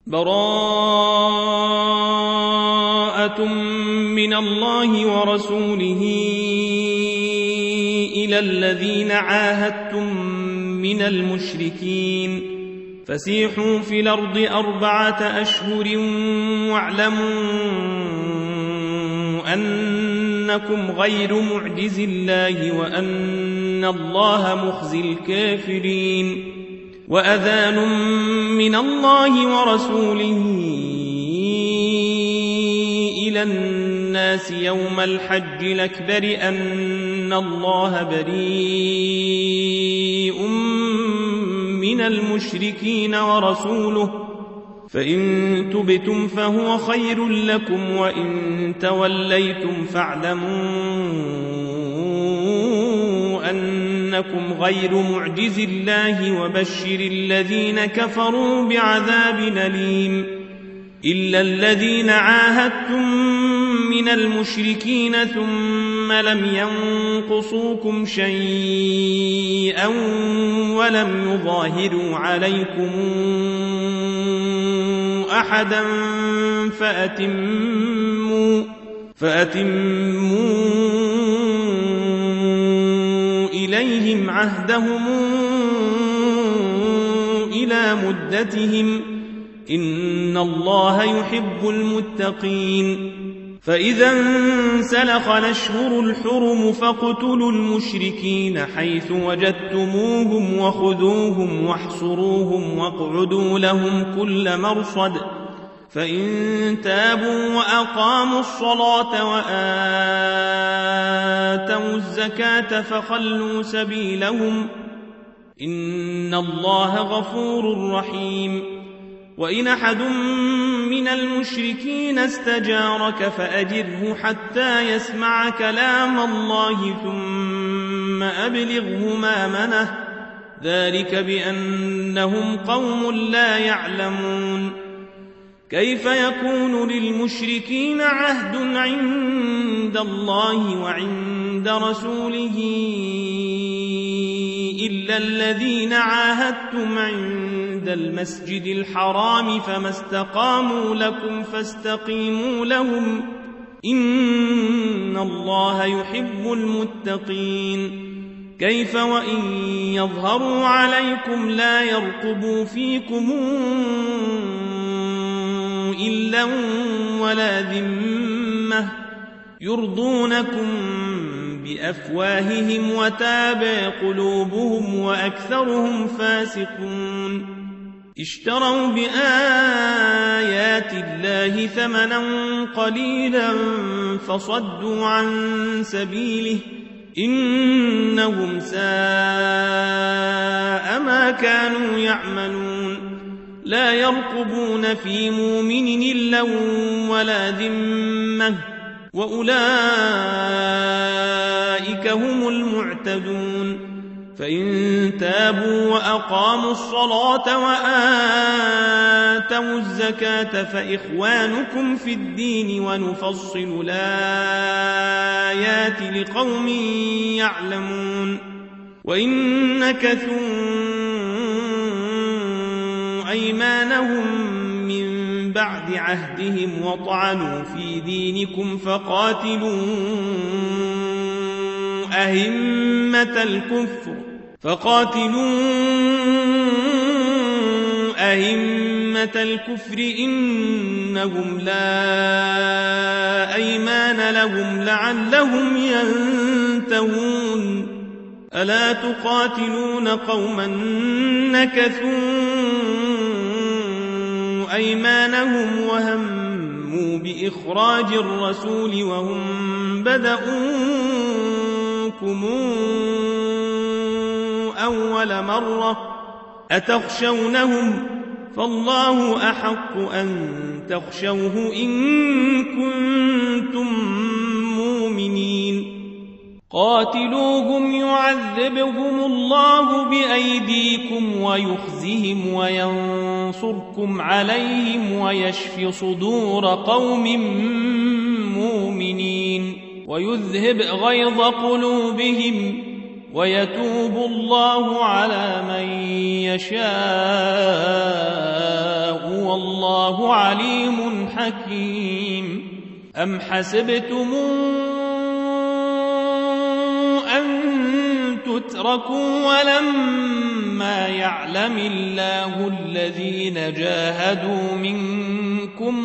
براءة من الله ورسوله إلى الذين عاهدتم من المشركين فسيحوا في الأرض 4 أشهر واعلموا أنكم غير معجز الله وأن الله مخزي الكافرين وأذان من الله ورسوله إلى الناس يوم الحج الأكبر أن الله بريء من المشركين ورسوله فإن تبتم فهو خير لكم وإن توليتم فاعلموا أنكم غير معجز الله وبشر الذين كفروا بعذاب أليم إلا الذين عاهدتم من المشركين ثم لم ينقصوكم شيئا ولم يظاهروا عليكم أحدا فأتموا إليهم عهدهم إلى مدتهم إن الله يحب المتقين فإذا انسلخ الأشهر الحرم فاقتلوا المشركين حيث وجدتموهم وخذوهم واحصروهم واقعدوا لهم كل مرصد فإن تابوا وأقاموا الصلاة وآتوا الزكاة فخلوا سبيلهم إن الله غفور رحيم وإن أحد من المشركين استجارك فأجره حتى يسمع كلام الله ثم أبلغه مأمنه ذلك بأنهم قوم لا يعلمون كيف يكون للمشركين عهد عند الله وعند رسوله إلا الذين عاهدتم عند المسجد الحرام فما استقاموا لكم فاستقيموا لهم إن الله يحب المتقين كيف وإن يظهروا عليكم لا يرقبوا فيكم إلا ولا ذمة يرضونكم بأفواههم وتابى قلوبهم وأكثرهم فاسقون اشتروا بآيات الله ثمنا قليلا فصدوا عن سبيله إنهم ساء ما كانوا يعملون لا يرقبون في مؤمن إلا ولا ذمة وأولئك هم المعتدون فإن تابوا وأقاموا الصلاة وآتوا الزكاة فإخوانكم في الدين ونفصل الآيات لقوم يعلمون وإن نكثوا أيمانهم من بعد عهدهم وطعنوا في دينكم فقاتلوا أئمة الكفر إنهم لا أيمان لهم لعلهم ينتهون ألا تقاتلون قوما نكثوا أيمانهم وهموا بإخراج الرسول وهم بدؤوكم أول مرة أتخشونهم فالله أحق أن تخشوه إن كنتم مؤمنين قاتلوهم يعذبهم الله بأيديكم ويخزهم وينصركم عليهم ويشف صدور قوم مؤمنين ويذهب غيظ قلوبهم ويتوب الله على من يشاء والله عليم حكيم. أم حسبتم أن تتركوا ولما يعلم الله الذين جاهدوا منكم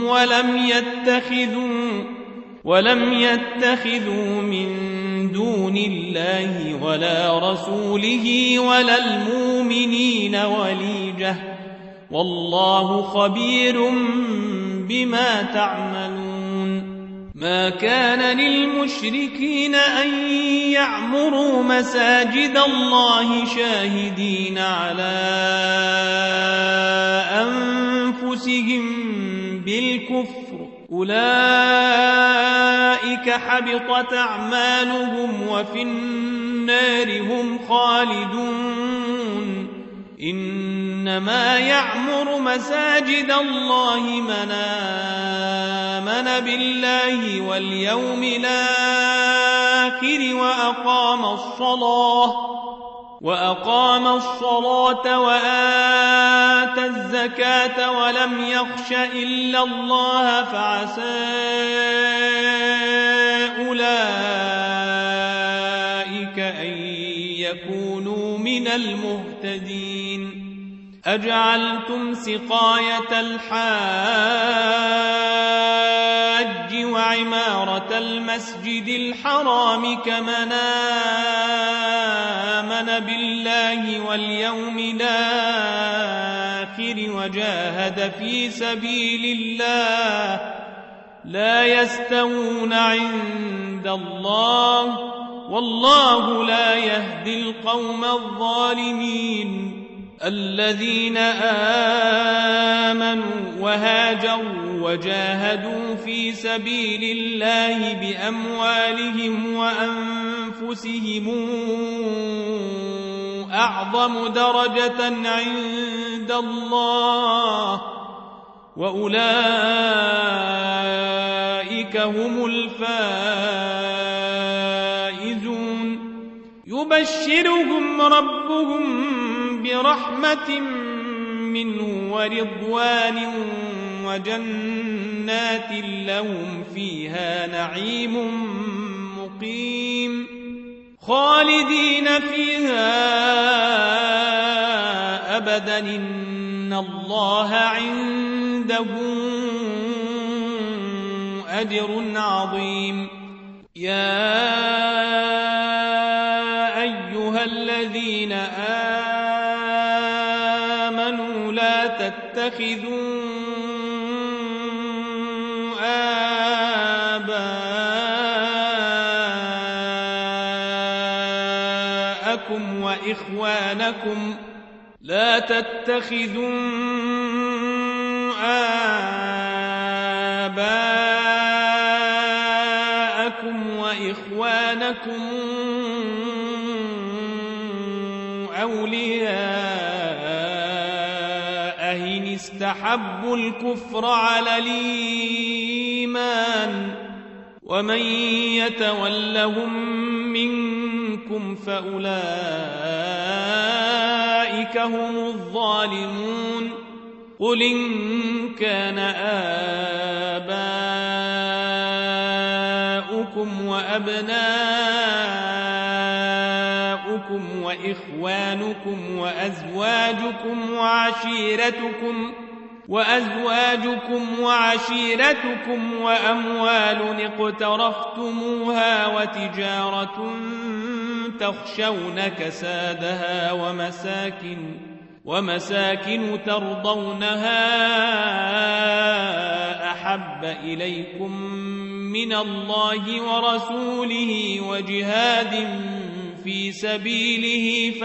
ولم يتخذوا من دون الله ولا رسوله ولا المؤمنين وليجة والله خبير بما تعملون. ما كان للمشركين أن يعمروا مساجد الله شاهدين على أنفسهم بالكفر أولئك حبطت أعمالهم وفي النار هم خالدون. إنما يعمر مساجد الله من آمن بالله واليوم الآخر وأقام الصلاة وآتى الزكاة ولم يخش إلا الله فعسى أولئك أن يكونوا من المهتدين. أجعلتم سقاية الحاج وعمارة المسجد الحرام كمن آمن بالله واليوم الآخر وجاهد في سبيل الله لا يستوون عند الله والله لا يهدي القوم الظالمين. الذين آمنوا وهاجروا وجاهدوا في سبيل الله بأموالهم وأنفسهم أعظم درجة عند الله وأولئك هم الفائزون. يبشرهم ربهم برحمة منه ورضوان وجنات لهم فيها نعيم مقيم خالدين فيها أبدا إن الله عنده أجر عظيم. يا أيها الذين آمنوا لا تتخذوا آباءكم وإخوانكم أولياء إن استحبوا الكفر على الإيمان ومن يتولهم منكم فأولئك هم الظالمون. قل إن كان آباؤكم وأبناؤكم وإخوانكم وأزواجكم وعشيرتكم وأموال اقترفتموها وتجارة تخشون كسادها ومساكن ترضونها أحب إليكم من الله ورسوله وجهاد في سبيله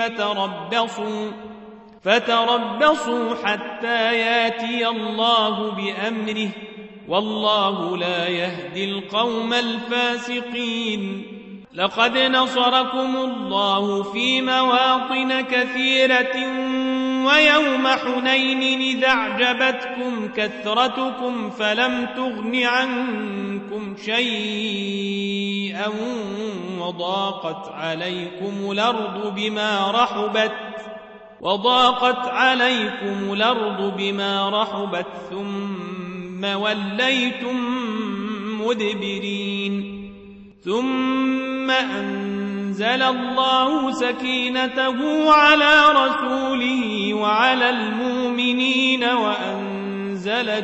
فتربصوا حتى ياتي الله بأمره والله لا يهدي القوم الفاسقين. لقد نصركم الله في مواطن كثيرة ويوم حنين إذ أعجبتكم كثرتكم فلم تغن عنكم شيئا وضاقت عليكم الأرض بما رحبت وضاقت عليكم الأرض بما رحبت ثم وليتم مدبرين ثم أنزل الله سكينته على رسوله وعلى المؤمنين وأنزل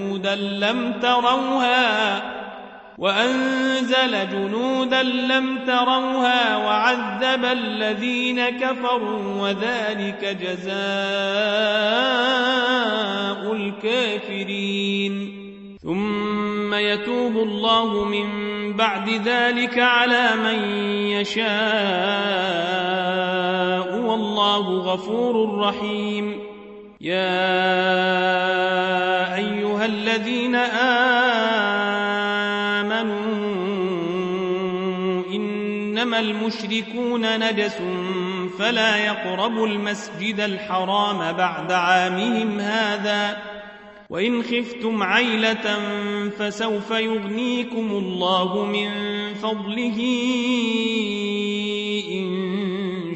جنودا لم تروها وعذب الذين كفروا وذلك جزاء الكافرين ثم يتوب الله من بعد ذلك على من يشاء والله غفور رحيم يا أيها الذين آمنوا إنما المشركون نجس فلا يقربوا المسجد الحرام بعد عامهم هذا وإن خفتم عيلة فسوف يغنيكم الله من فضله إن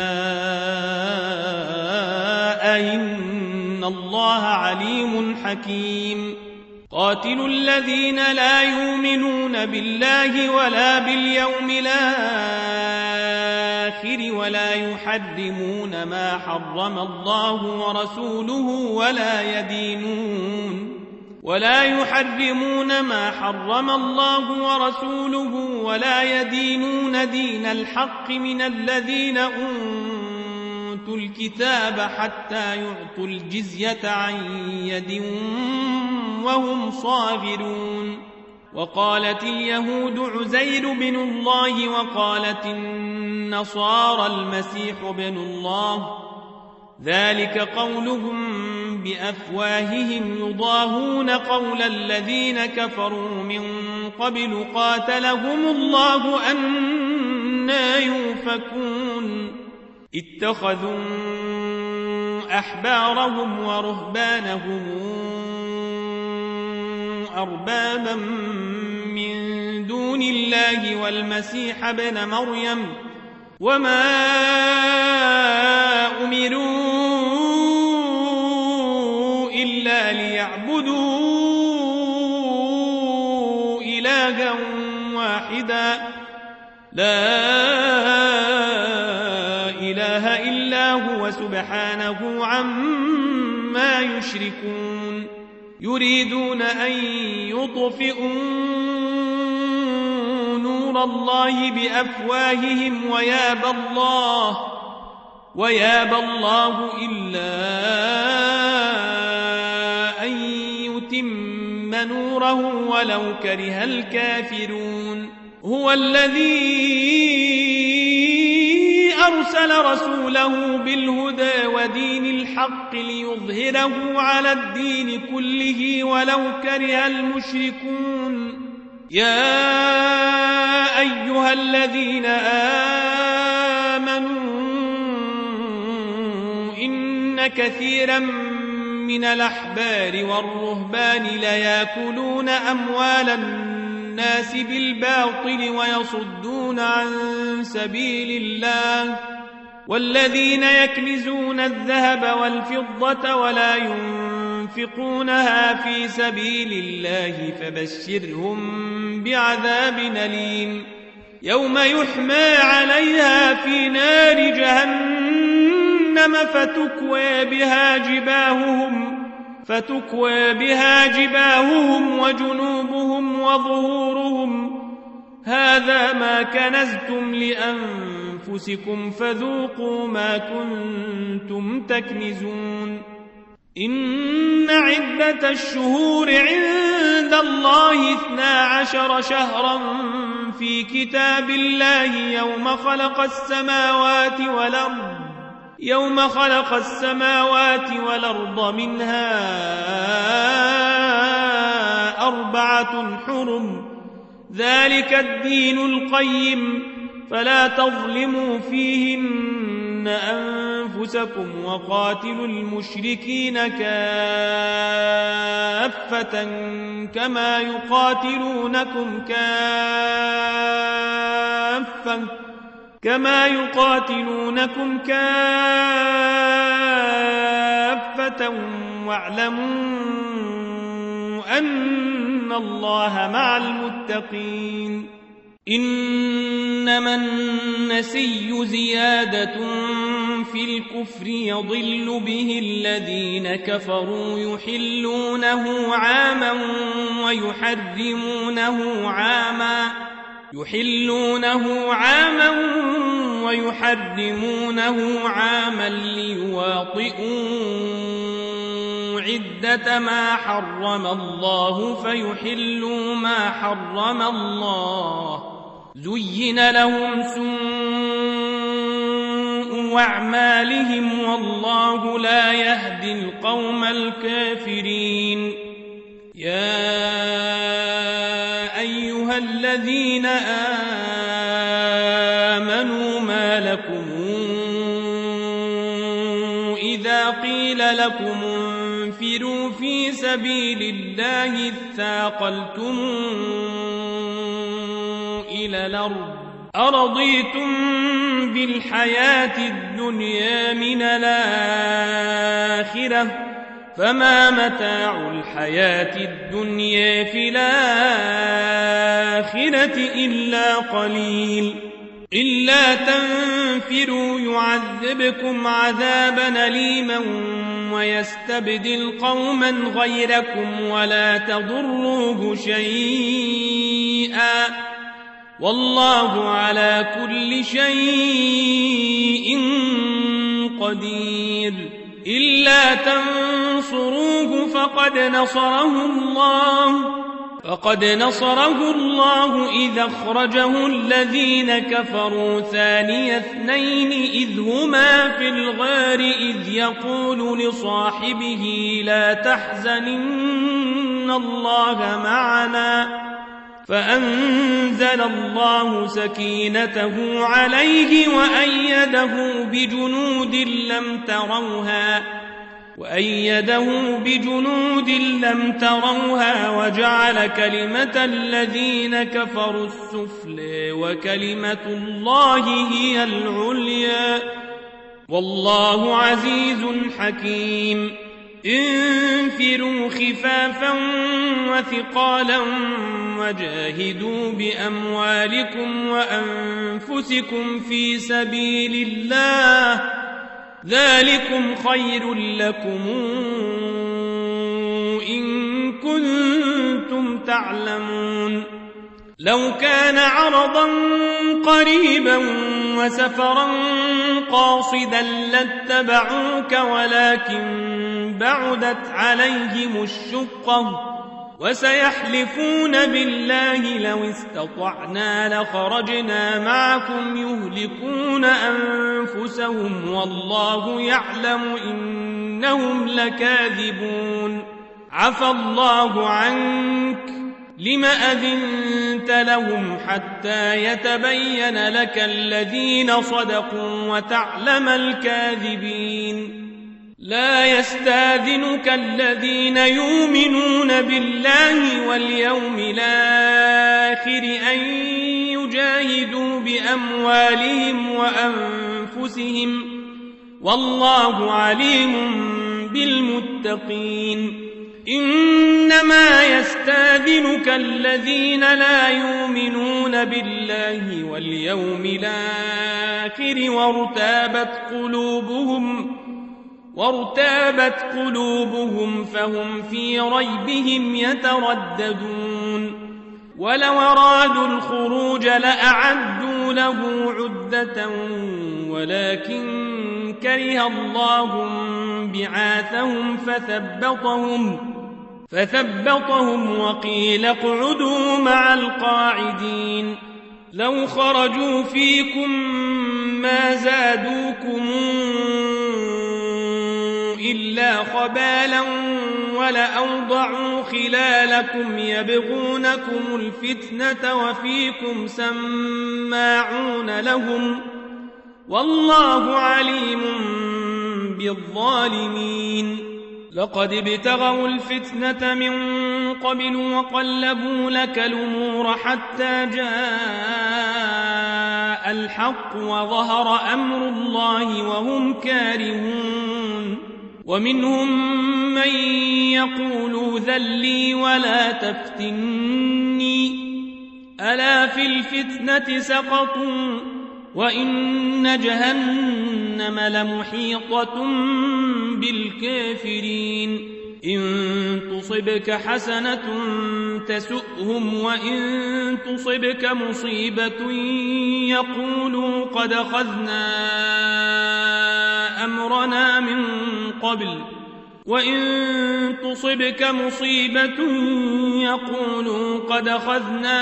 شاء إن الله عليم حكيم قاتلوا الذين لا يؤمنون بالله ولا باليوم الآخر ولا يحرمون ما حرم الله ورسوله ولا يدينون دين الحق من الذين أوتوا الكتاب حتى يعطوا الجزية عن يد وهم صاغرون وقالت اليهود عزير بن الله وقالت النصارى المسيح بن الله ذلك قولهم بأفواههم يضاهون قول الذين كفروا من قبل قاتلهم الله أنى يؤفكون اتخذوا أحبارهم ورهبانهم أربابا من دون الله والمسيح ابن مريم وما أمروا إلا ليعبدوا إلها واحدا لا إله إلا هو سبحانه عما يشركون يريدون أن يطفئوا نور الله بأفواههم ويابى الله إلا أن يتم نوره ولو كره الكافرون هو الذي أرسل رسوله بالهدى ودين الحق ليظهره على الدين كله ولو كره المشركون يا أيها الذين آمنوا إن كثيرا من الأحبار والرهبان ليأكلون أموال الناس بالباطل ويصدون عن سبيل الله والذين يكنزون الذهب والفضة ولا ينفقونها في سبيل الله فبشرهم بعذاب أليم يوم يحمى عليها في نار جهنم فتكوى بها جباههم وجنوبهم وظهورهم هذا ما كنزتم لأنفسكم فذوقوا ما كنتم تكنزون إن عدة الشهور عند الله 12 شهرا في كتاب الله يوم خلق السماوات والأرض منها 4 حرم ذلك الدين القيم فلا تظلموا فيهن أنفسكم وقاتلوا المشركين كافة كما يقاتلونكم كافة كما يقاتلونكم كافة واعلموا أن الله مع المتقين إنما النسي زيادة في الكفر يضل به الذين كفروا يحلونه عاما ويحرمونه عاما ليواطئوا عدة ما حرم الله فيحلوا ما حرم الله زين لهم سوء أعمالهم والله لا يهدي القوم الكافرين يا أيها الذين آمنوا ما لكم إذا قيل لكم انفروا في سبيل الله اثاقلتم إلى الأرض أرضيتم بالحياة الدنيا من الآخرة فما متاع الحياة الدنيا في الآخرة إلا قليل إلا تنفروا يعذبكم عذابا أليما ويستبدل قوما غيركم ولا تضروه شيئا والله على كل شيء قدير إلا تنصروه فقد نصره الله إذ أخرجه الذين كفروا ثاني اثنين إذ هما في الغار إذ يقول لصاحبه لا تحزن إن الله معنا فأنزل الله سكينته عليه وأيده بجنود لم تروها وجعل كلمة الذين كفروا السفلى وكلمة الله هي العليا والله عزيز حكيم انفروا خفافا وثقالا وجاهدوا بأموالكم وأنفسكم في سبيل الله ذلكم خير لكم إن كنتم تعلمون لو كان عرضا قريبا وسفرا قاصدا لاتبعوك ولكن بعدت عليهم الشقة وسيحلفون بالله لو استطعنا لخرجنا معكم يهلكون أنفسهم والله يعلم إنهم لكاذبون عفى الله عنك لم أذنت لهم حتى يتبين لك الذين صدقوا وتعلم الكاذبين لا يستاذنك الذين يؤمنون بالله واليوم الآخر أن يجاهدوا بأموالهم وأنفسهم والله عليم بالمتقين إنما يستاذنك الذين لا يؤمنون بالله واليوم الآخر وارتابت قلوبهم فهم في ريبهم يترددون ولو أرادوا الخروج لأعدوا له عدة ولكن كره الله بعاثهم فثبطهم وقيل اقعدوا مع القاعدين لو خرجوا فيكم ما زادوكم إلا خبالا ولأوضعوا خلالكم يبغونكم الفتنة وفيكم سماعون لهم والله عليم بالظالمين لقد ابتغوا الفتنة من قبل وقلبوا لك الأمور حتى جاء الحق وظهر أمر الله وهم كارهون ومنهم من يقول ذلي ولا تفتني ألا في الفتنة سقطوا وإن جهنم لمحيطة بالكافرين إن تصبك حسنة تسؤهم وإن تصبك مصيبة يقولوا قد أخذنا أمرنا من قبل وإن تصبك مصيبة يقولوا قد أخذنا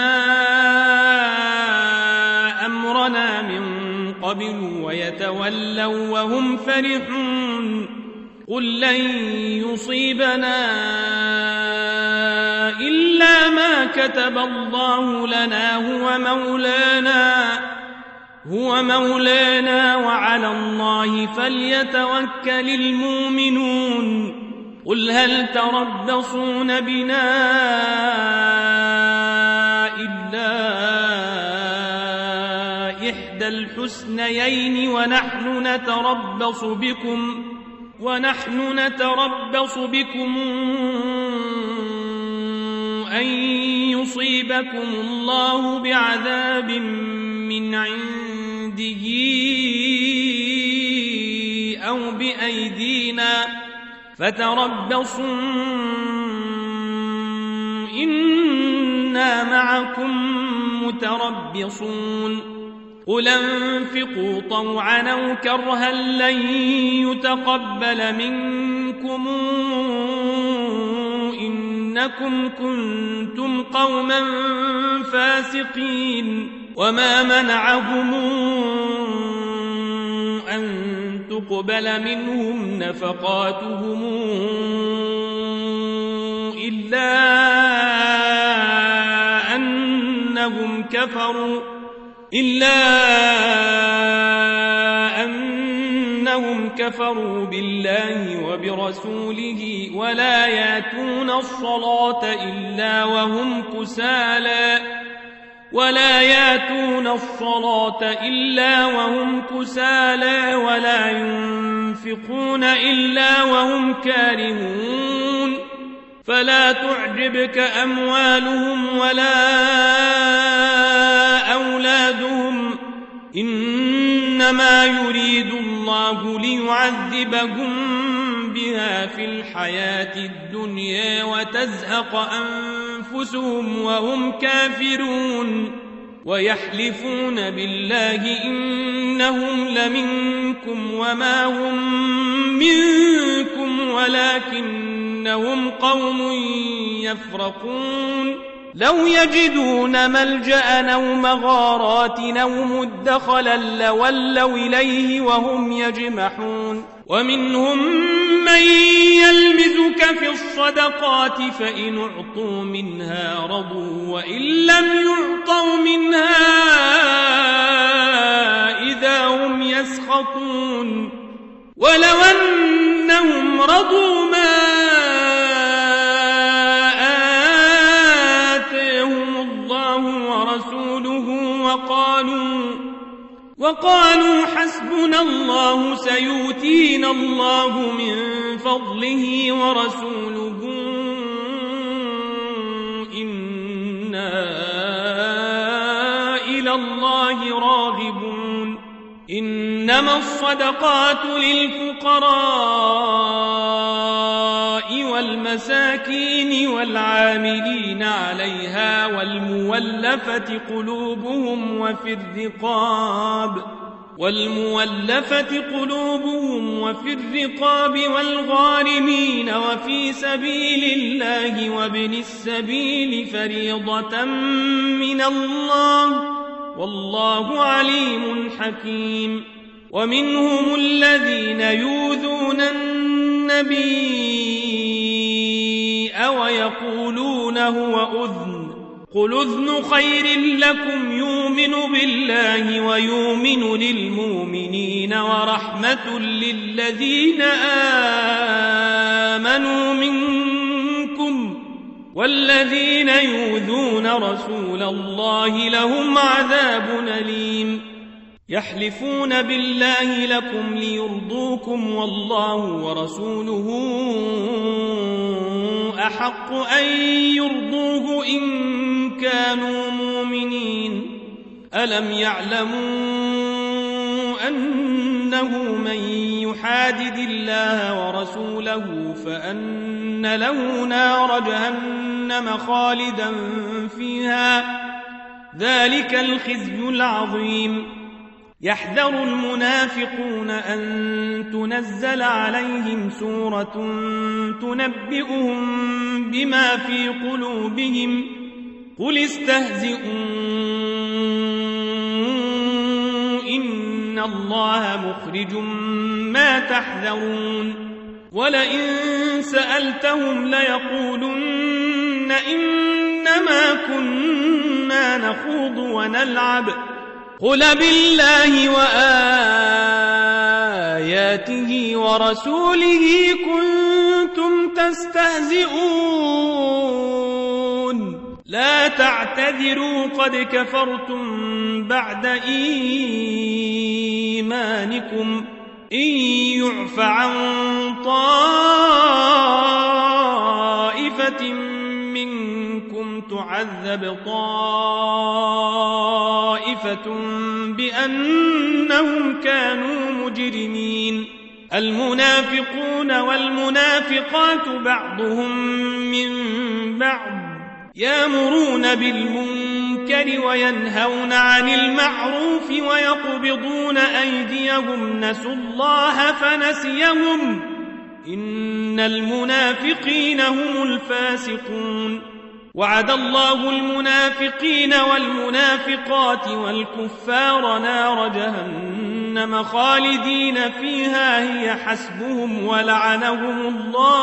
أمرنا من قبل ويتولوا وهم فرحون قل لن يصيبنا إلا ما كتب الله لنا هو مولانا وعلى الله فليتوكل المؤمنون قل هل تربصون بنا إلا إحدى الحسنيين ونحن نتربص بكم أن يصيبكم الله بعذاب من عنده أو بأيدينا فتربصوا إنا معكم متربصون قل انفقوا طوعا أو كرها لن يتقبل منكم إنكم كنتم قوما فاسقين وما منعهم أن تقبل منهم نفقاتهم إلا أنهم كفروا بالله وبرسوله ولا يأتون الصلاة إلا وهم كسالى ولا ينفقون إلا وهم كارهون فلا تعجبك أموالهم ولا أولادهم إنما يريد الله ليعذبهم بها في الحياة الدنيا وتزهق أنفسهم وهم كافرون ويحلفون بالله إنهم لمنكم وما هم منكم ولكنهم قوم يفرقون لو يجدون ملجأ أو مغارات أو مدخلا لولوا إليه وهم يجمحون ومنهم من يلمزك في الصدقات فإن أعطوا منها رضوا وإن لم يعطوا منها إذا هم يسخطون ولو أنهم رضوا ما وقالوا حسبنا الله سيؤتينا الله من فضله ورسوله إنا إلى الله راغبون إنما الصدقات للفقراء والمساكين والعاملين عليها والمولفة قلوبهم وفي الرقاب والغارمين وفي سبيل الله وابن السبيل فريضة من الله والله عليم حكيم ومنهم الذين يؤذون النبي ويقولون هو أذن قل أذن خير لكم يؤمن بالله ويؤمن للمؤمنين ورحمة للذين آمنوا منكم والذين يؤذون رسول الله لهم عذاب أليم يحلفون بالله لكم ليرضوكم والله ورسوله أحق أن يرضوه إن كانوا مؤمنين. ألم يعلموا أنه من يحادد الله ورسوله فأن له نار جهنم خالدا فيها ذلك الخزي العظيم. يحذر المنافقون أن تنزل عليهم سورة تنبئهم بما في قلوبهم قل استهزئوا إن الله مخرج ما تحذرون. ولئن سألتهم ليقولن إنما كنا نخوض ونلعب قل بالله وآياته ورسوله كنتم تستهزئون لا تعتذروا قد كفرتم بعد إيمانكم إن يعف عن طائفة منكم تعذب طائفة بأنهم كانوا مجرمين. المنافقون والمنافقات بعضهم من بعض يأمرون بالمنكر وينهون عن المعروف ويقبضون أيديهم نسوا الله فنسيهم إن المنافقين هم الفاسقون. وعد الله المنافقين والمنافقات والكفار نار جهنم خالدين فيها هي حسبهم ولعنهم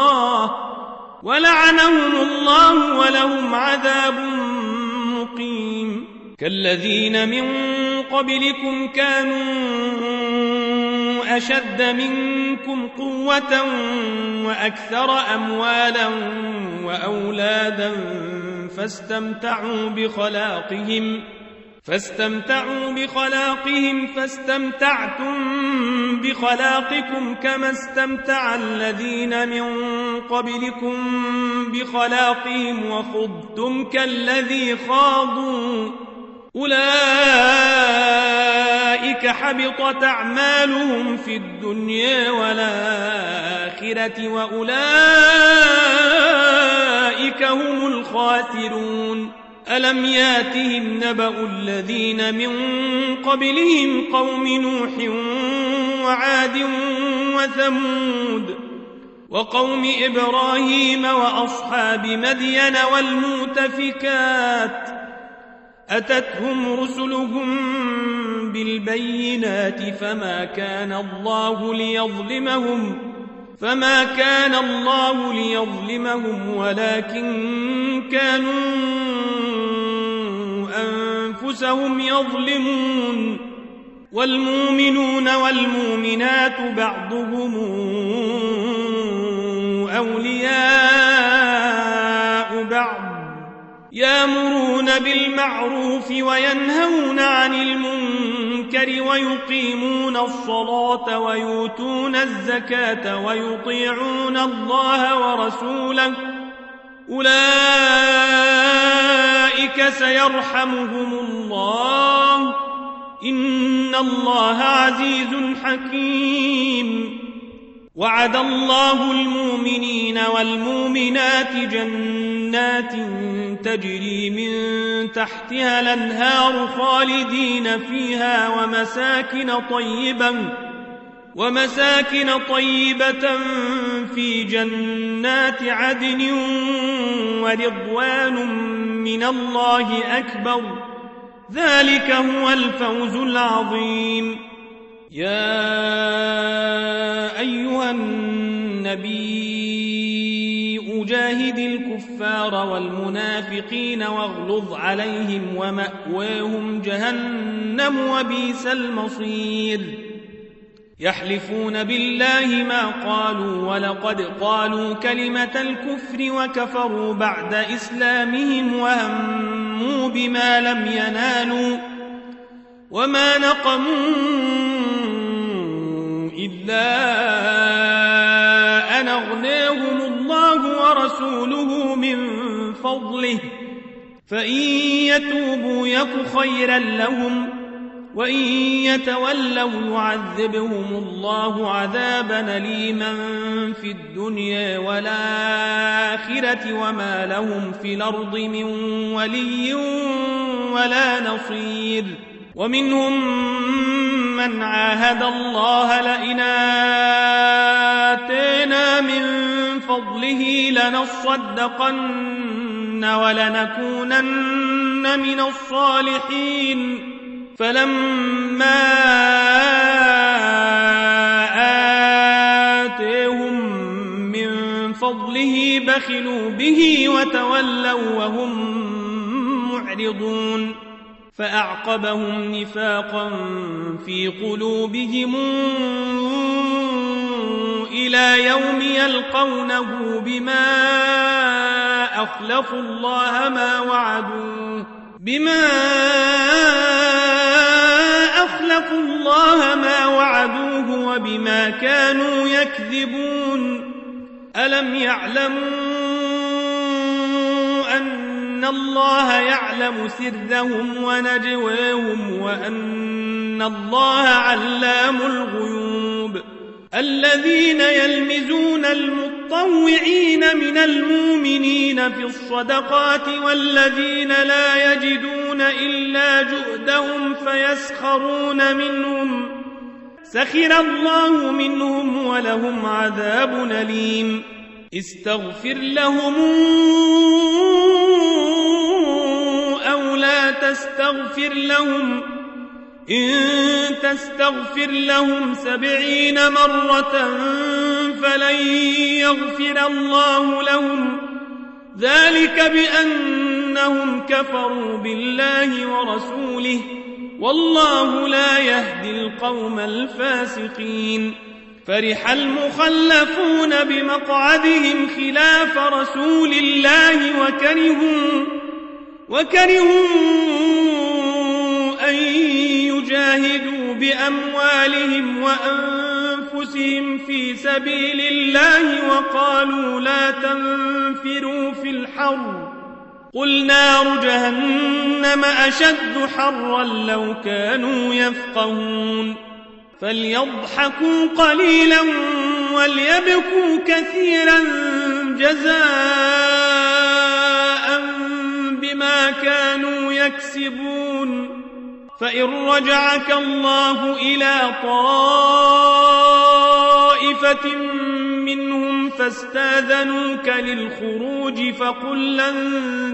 الله ولهم عذاب مقيم. كالذين من قبلكم كانوا أشد منكم قوة وأكثر أموالا وأولادا فاستمتعوا بخلاقهم فاستمتعتم بخلاقكم كما استمتع الذين من قبلكم بخلاقهم وخضتم كالذي خاضوا أولئك حبطت أعمالهم في الدنيا والآخرة وأولئك هم الخاسرون. ألم ياتهم نبأ الذين من قبلهم قوم نوح وعاد وثمود وقوم إبراهيم وأصحاب مدين والمؤتفكات أتتهم رسلهم بالبينات فما كان الله ليظلمهم ولكن كانوا أنفسهم يظلمون. والمؤمنون والمؤمنات بعضهم أولياء بعض يأمرون بالمعروف وينهون عن المنكر ويقيمون الصلاة ويؤتون الزكاة ويطيعون الله ورسوله أولئك سيرحمهم الله إن الله عزيز حكيم. وعد الله المؤمنين والمؤمنات جنات تجري من تحتها الأنهار خالدين فيها ومساكن طيبة في جنات عدن ورضوان من الله أكبر ذلك هو الفوز العظيم. يا أيها النبي جاهد الكفار والمنافقين واغلظ عليهم ومأواهم جهنم وبئس المصير. يحلفون بالله ما قالوا ولقد قالوا كلمة الكفر وكفروا بعد إسلامهم وهموا بما لم ينالوا وما نقموا إلا أن أغناهم الله ورسوله من فضله فإن يتوبوا يك خيرا لهم وإن يتولوا يعذبهم الله عذابا أليما في الدنيا والآخرة وما لهم في الأرض من ولي ولا نصير. ومنهم من عاهد الله لئن آتينا من فضله لنصدقن ولنكونن من الصالحين فلما آتيهم من فضله بخلوا به وتولوا وهم معرضون فأعقبهم نفاقا في قلوبهم إلى يوم يلقونه بما أخلفوا الله ما وعدوه وبما كانوا يكذبون. ألم يعلموا أن الله يعلم سرهم ونجواهم وأن الله علام الغيوب. الذين يلمزون المطوعين من المؤمنين في الصدقات والذين لا يجدون إلا جهدهم فيسخرون منهم سخر الله منهم ولهم عذاب أليم. استغفر لهم أو لا تستغفر لهم إن تستغفر لهم 70 مرة فلن يغفر الله لهم ذلك بأنهم كفروا بالله ورسوله والله لا يهدي القوم الفاسقين. فرح المخلفون بمقعدهم خلاف رسول الله وكرهوا أن يجاهدوا بأموالهم وأنفسهم في سبيل الله وقالوا لا تنفروا في الحر قل نار جهنم أشد حرا لو كانوا يفقهون. فليضحكوا قليلا وليبكوا كثيرا جزاء بما كانوا يكسبون. فإن رجعك الله إلى طائفة منهم فاستاذنوك للخروج فقل لن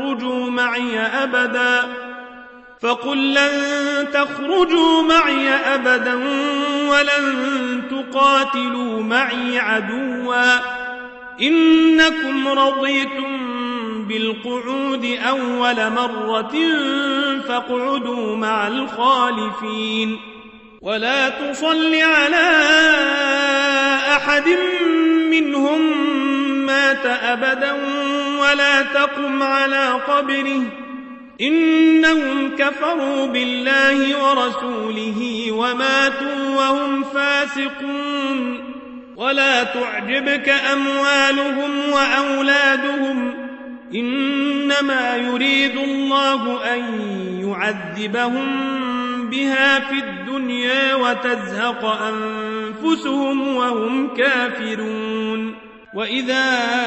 تخرجوا معي أبدا ولن تقاتلوا معي عدوا إنكم رضيتم بالقعود أول مرة فاقعدوا مع الخالفين. ولا تصل على أحد منهم مات أبدا ولا تقم على قبره إنهم كفروا بالله ورسوله وماتوا وهم فاسقون. ولا تعجبك أموالهم وأولادهم إنما يريد الله أن يعذبهم بها في الدنيا وتزهق أنفسهم وهم كافرون. وإذا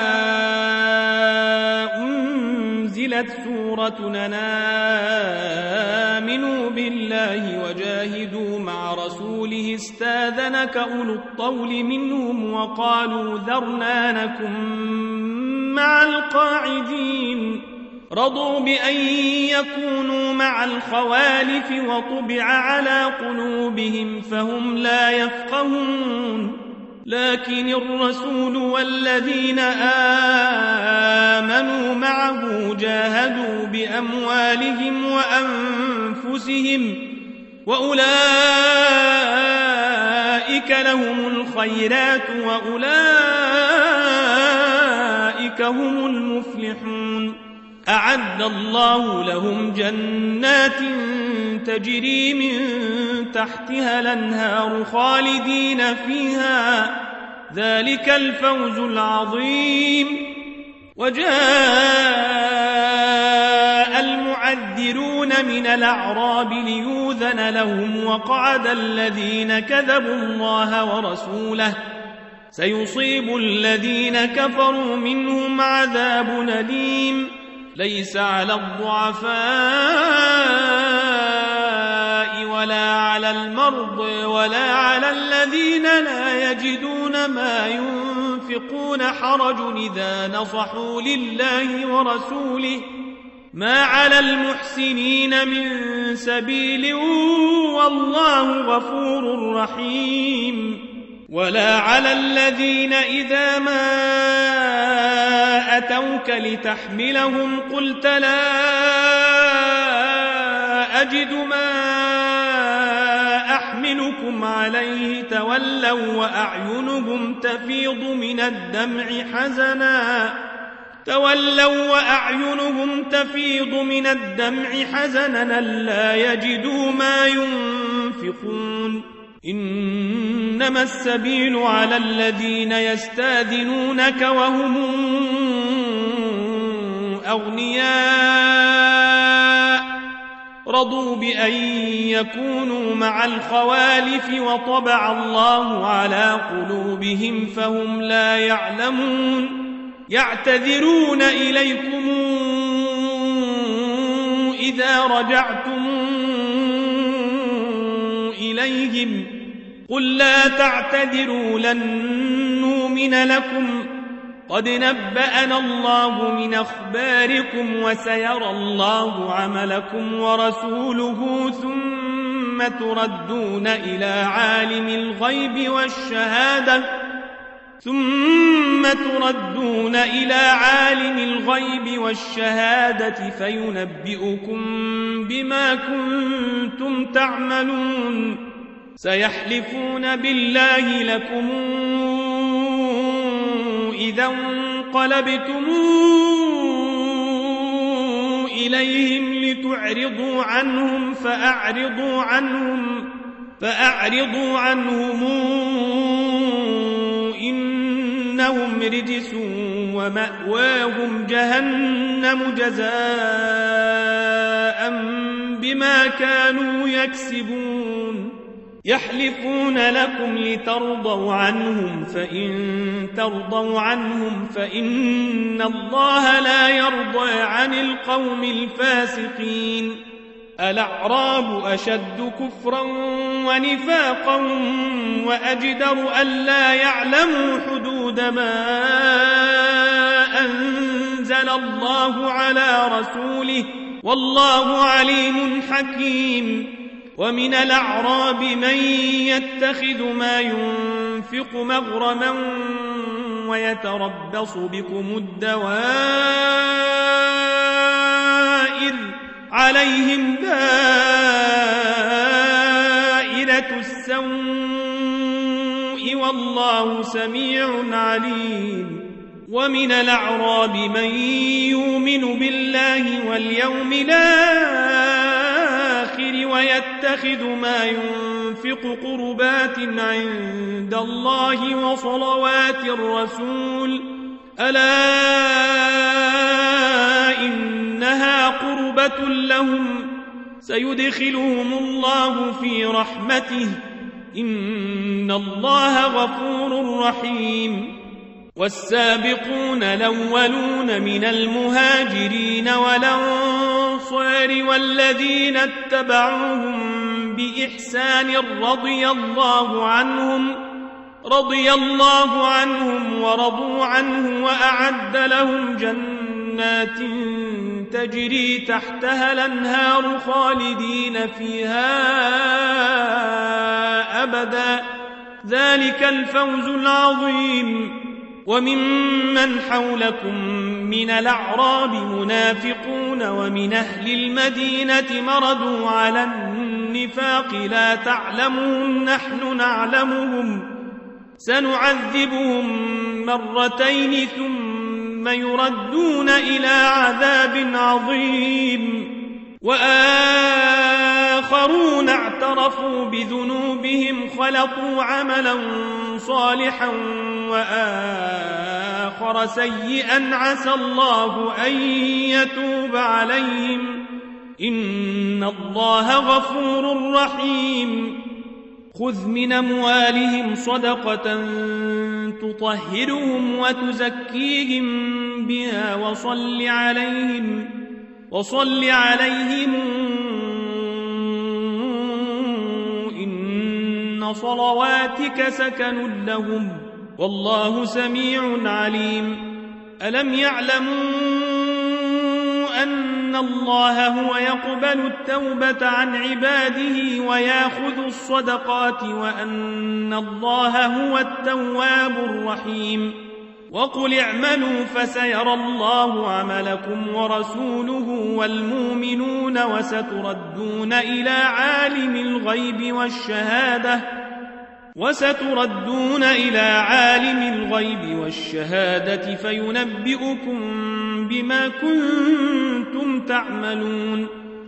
أنزلت سورة آمنوا بالله وجاهدوا مع رسوله استاذنك أولو الطول منهم وقالوا ذرنا نكن مع القاعدين. رضوا بأن يكونوا مع الخوالف وطبع على قلوبهم فهم لا يفقهون. لكن الرسول والذين آمنوا معه جاهدوا بأموالهم وأنفسهم وأولئك لهم الخيرات وأولئك هم المفلحون. أعد الله لهم جنات تجري من تحتها الأنهار خالدين فيها، ذلك الفوز العظيم. وجاء المعذرون من الأعراب ليؤذن لهم، وقعد الذين كذبوا الله ورسوله، سيصيب الذين كفروا منهم عذاب أليم. ليس على الضعفاء ولا على المرضى ولا على الذين لا يجدون ما ينفقون حرج إذا نصحوا لله ورسوله، ما على المحسنين من سبيل والله غفور رحيم. ولا على الذين إذا ما أتوك لتحملهم قلت لا أجد ما أحملكم عليه تولوا وأعينهم تفيض من الدمع حزنا لا يجدوا ما ينفقون. إنما السبيل على الذين يستاذنونك وهم أغنياء رضوا بأن يكونوا مع الخوالف وطبع الله على قلوبهم فهم لا يعلمون. يعتذرون إليكم إذا رجعتم إليهم قل لا تعتذروا لن نؤمن لكم قد نبأنا الله من أخباركم وسيرى الله عملكم ورسوله ثم تردون إلى عالم الغيب والشهادة فينبئكم بما كنتم تعملون. سيحلفون بالله لكم إذا انقلبتم إليهم لتعرضوا عنهم فأعرضوا عنهم إنهم رجس ومأواهم جهنم جزاء بما كانوا يكسبون. يحلفون لكم لترضوا عنهم فإن ترضوا عنهم فإن الله لا يرضى عن القوم الفاسقين. الأعراب أشد كفرا ونفاقا وأجدر ألا يعلموا حدود ما أنزل الله على رسوله والله عليم حكيم. ومن الأعراب من يتخذ ما ينفق مغرما ويتربص بكم الدوائر عليهم دائرة السوء والله سميع عليم. ومن الأعراب من يؤمن بالله واليوم الآخر ويتخذ ما ينفق قربات عند الله وصلوات الرسول ألا إنها قربة لهم سيدخلهم الله في رحمته إن الله غفور رحيم. والسابقون الأولون من المهاجرين والأنصار والذين اتبعوهم بإحسان رضي الله عنهم ورضوا عنه وأعد لهم جنات تجري تحتها الأنهار خالدين فيها أبدا ذلك الفوز العظيم. وممن حولكم من الأعراب منافقون ومن أهل المدينة مردوا على النفاق لا تعلمهم نحن نعلمهم سنعذبهم مرتين ثم يردون إلى عذاب عظيم. وآخرون اعترفوا بذنوبهم خلطوا عملا صالحا وآخر سيئا عسى الله أن يتوب عليهم إن الله غفور رحيم. خذ من أموالهم صدقة تطهرهم وتزكيهم بها وصل عليهم إن صلواتك سكن لهم والله سميع عليم. ألم يعلموا أن الله هو يقبل التوبة عن عباده ويأخذ الصدقات وأن الله هو التواب الرحيم. وقل اعملوا فسيرى الله عملكم ورسوله والمؤمنون وستردون إلى عالم الغيب والشهادة فينبئكم بما كنتم تعملون.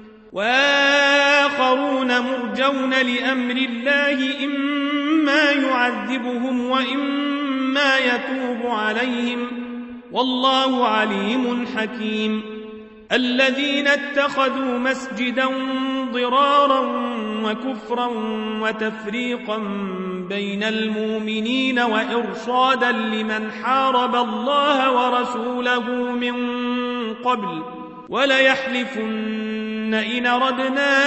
وآخرون مرجون لأمر الله إما يعذبهم وإما يتوب عليهم والله عليم حكيم. الذين اتخذوا مسجدا ضرارا وكفرا وتفريقا بين المؤمنين وإرصادا لمن حارب الله ورسوله من قبل وليحلفن إن أردنا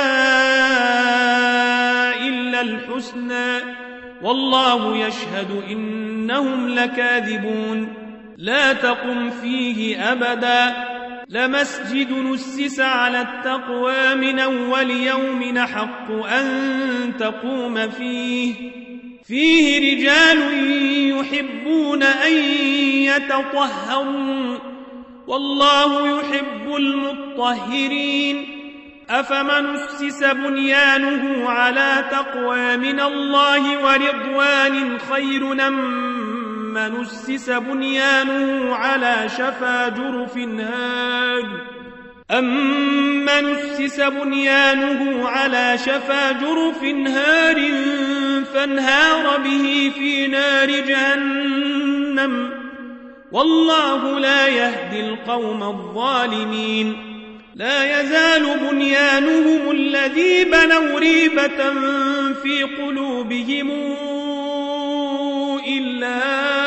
إلا الحسنى والله يشهد إنهم لكاذبون. لا تقم فيه أبدا لمسجد نسس على التقوى من أول يوم أحق أن تقوم فيه رجال يحبون أن يتطهروا والله يحب المطهرين. أفمن أسس بنيانه على تقوى من الله ورضوان خير أمن أسس بنيانه على شفا جرف هار فانهار به في نار جهنم والله لا يهدي القوم الظالمين. لا يزال بنيانهم الذي بنوا ريبة في قلوبهم إلا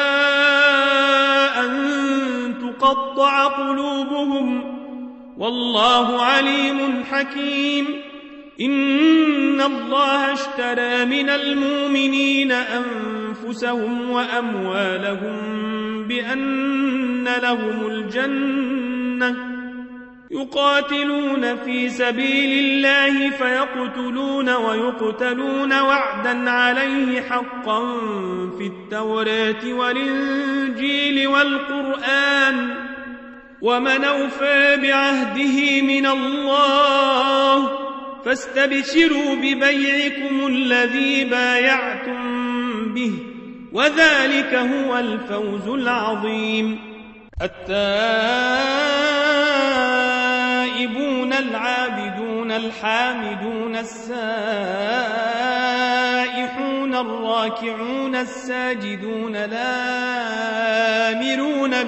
أن تقطع قلوبهم والله عليم حكيم. إن الله اشترى من المؤمنين أنفسهم وأموالهم بأن لهم الجنة يقاتلون في سبيل الله فيقتلون ويقتلون وعدا عليه حقا في التوراة والإنجيل والقرآن ومن أوفى بعهده من الله فاستبشروا ببيعكم الذي بايعتم به وذلك هو الفوز العظيم. التائبون العابدون الحامدون السائحون الراكعون الساجدون الآمرون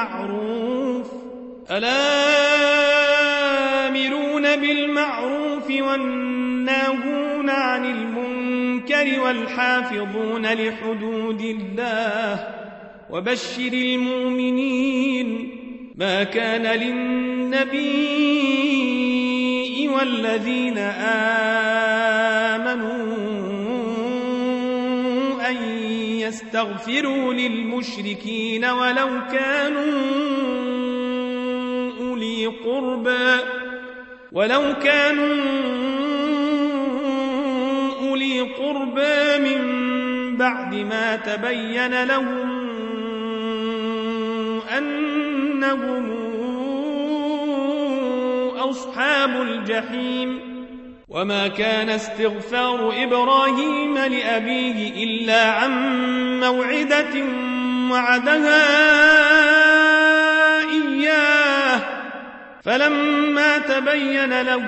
بالمعروف والناهون عن المنكر والحافظون لحدود الله وبشر المؤمنين. ما كان للنبي والذين آمنوا أن يستغفروا للمشركين ولو كانوا أولي قربى من بعد ما تبين لهم أنهم أصحاب الجحيم. وما كان استغفار إبراهيم لأبيه إلا عن موعدة وعدها إياه فلما تبين له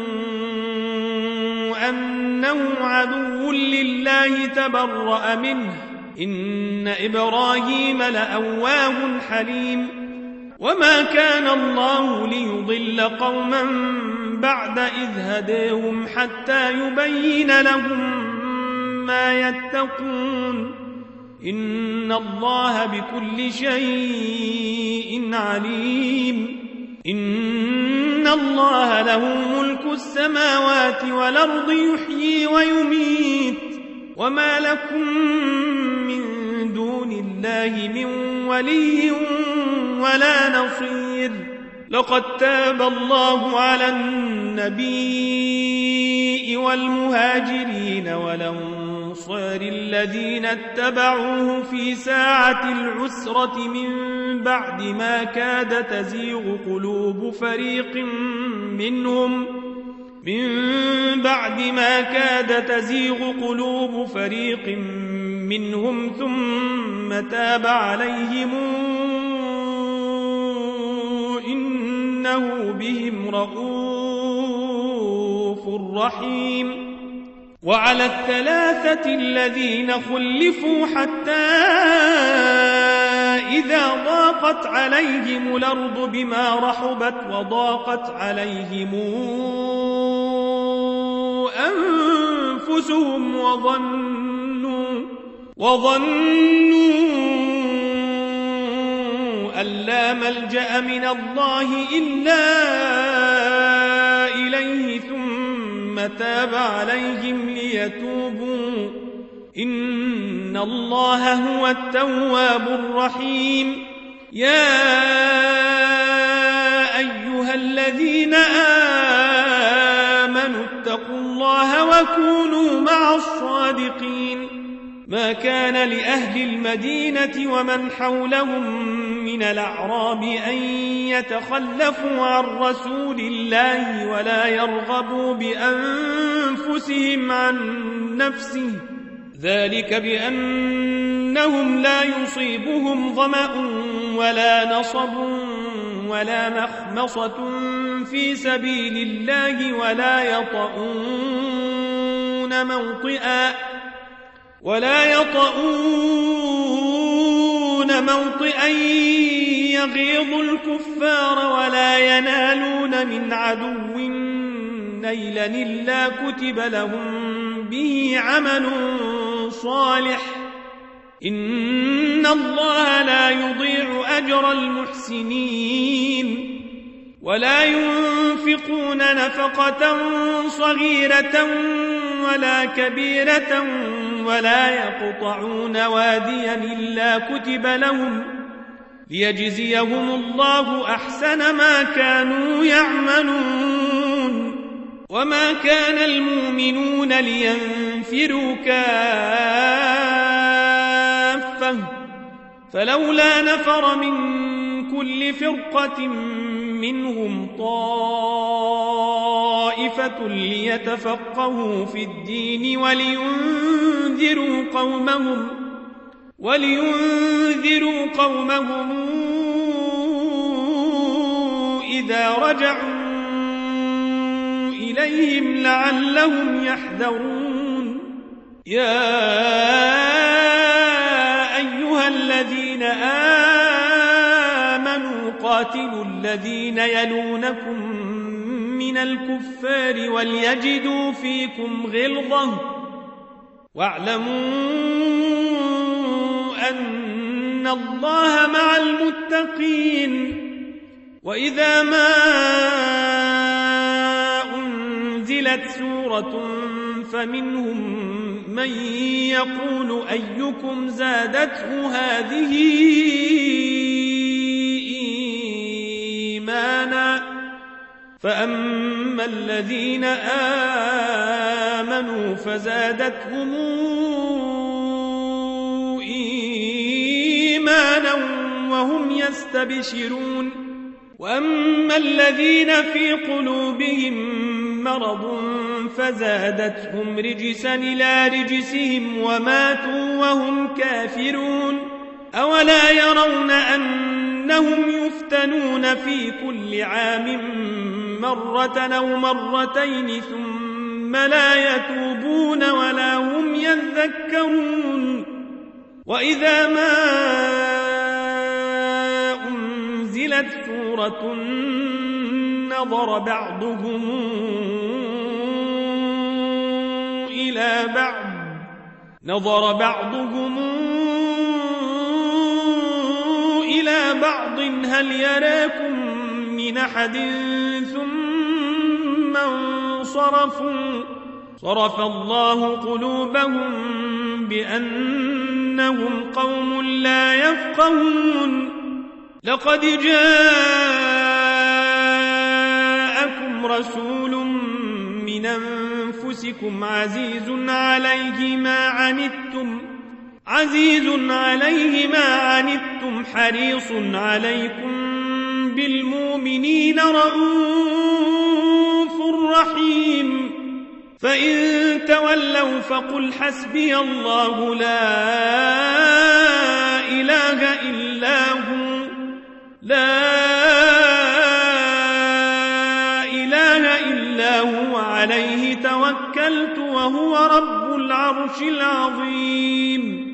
أنه عدو لله تبرأ منه إن إبراهيم لأواه حليم وما كان الله ليضل قوما بعد إذ هداهم حتى يبين لهم ما يتقون إن الله بكل شيء عليم إن الله له ملك السماوات والأرض يحيي ويميت وما لكم من دون الله من ولي ولا نصير لقد تاب الله على النبي والمهاجرين والأنصار الذين اتبعوه في ساعة العسرة من بعد ما كاد تزيغ قلوب فريق منهم ثم تاب عليهم إنه بهم رؤوف رحيم وعلى الثلاثة الذين خلفوا حتى إذا ضاقت عليهم الأرض بما رحبت وضاقت عليهم أنفسهم وظنوا أن لا ملجأ من الله إلا إليه ثم تاب عليهم ليتوبوا إن الله هو التواب الرحيم يا أيها الذين آمنوا اتقوا الله وكونوا مع الصادقين ما كان لأهل المدينة ومن حولهم من الأعراب أن يتخلفوا عن رسول الله ولا يرغبوا بأنفسهم عن نفسه ذلك بأنهم لا يصيبهم ظمأ ولا نصب ولا مخمصة في سبيل الله ولا يطؤون موطئا يغيظ الكفار ولا ينالون من عدو نيلا إلا كتب لهم به عمل صالح إن الله لا يضيع أجر المحسنين ولا ينفقون نفقة صغيرة ولا كبيرة ولا يقطعون واديا إلا كتب لهم ليجزيهم الله أحسن ما كانوا يعملون وما كان المؤمنون لينفروا كافة فلولا نفر من كل فرقة منهم طائفة ليتفقهوا في الدين ولينذروا قومهم إذا رجعوا إليهم لعلهم يحذرون يا أيها الذين آمنوا قاتلوا الذين يلونكم من الكفار وليجدوا فيكم غلظة واعلموا أن الله مع المتقين وإذا ما أنزلت سورة فمنهم من يقول أيكم زادته هذه إيمانا فأما الذين آمنوا فزادتهم إيمانا وهم يستبشرون وأما الذين في قلوبهم مرض فزادتهم رجسا إلى رجسهم وماتوا وهم كافرون أولا يرون أن أنهم يفتنون في كل عام مرة أو مرتين ثم لا يتوبون ولا هم يذكرون وإذا ما أنزلت سورة نظر بعضهم إلى بعض هل يراكم من أحد ثم انصرفوا صرف الله قلوبهم بأنهم قوم لا يفقهون لقد جاءكم رسول من أنفسكم عزيز عليه ما عنتم حريص عليكم بالمؤمنين رؤوف رحيم فإن تولوا فقل حسبي الله لا إله إلا هو عليه توكلت وهو رب العرش العظيم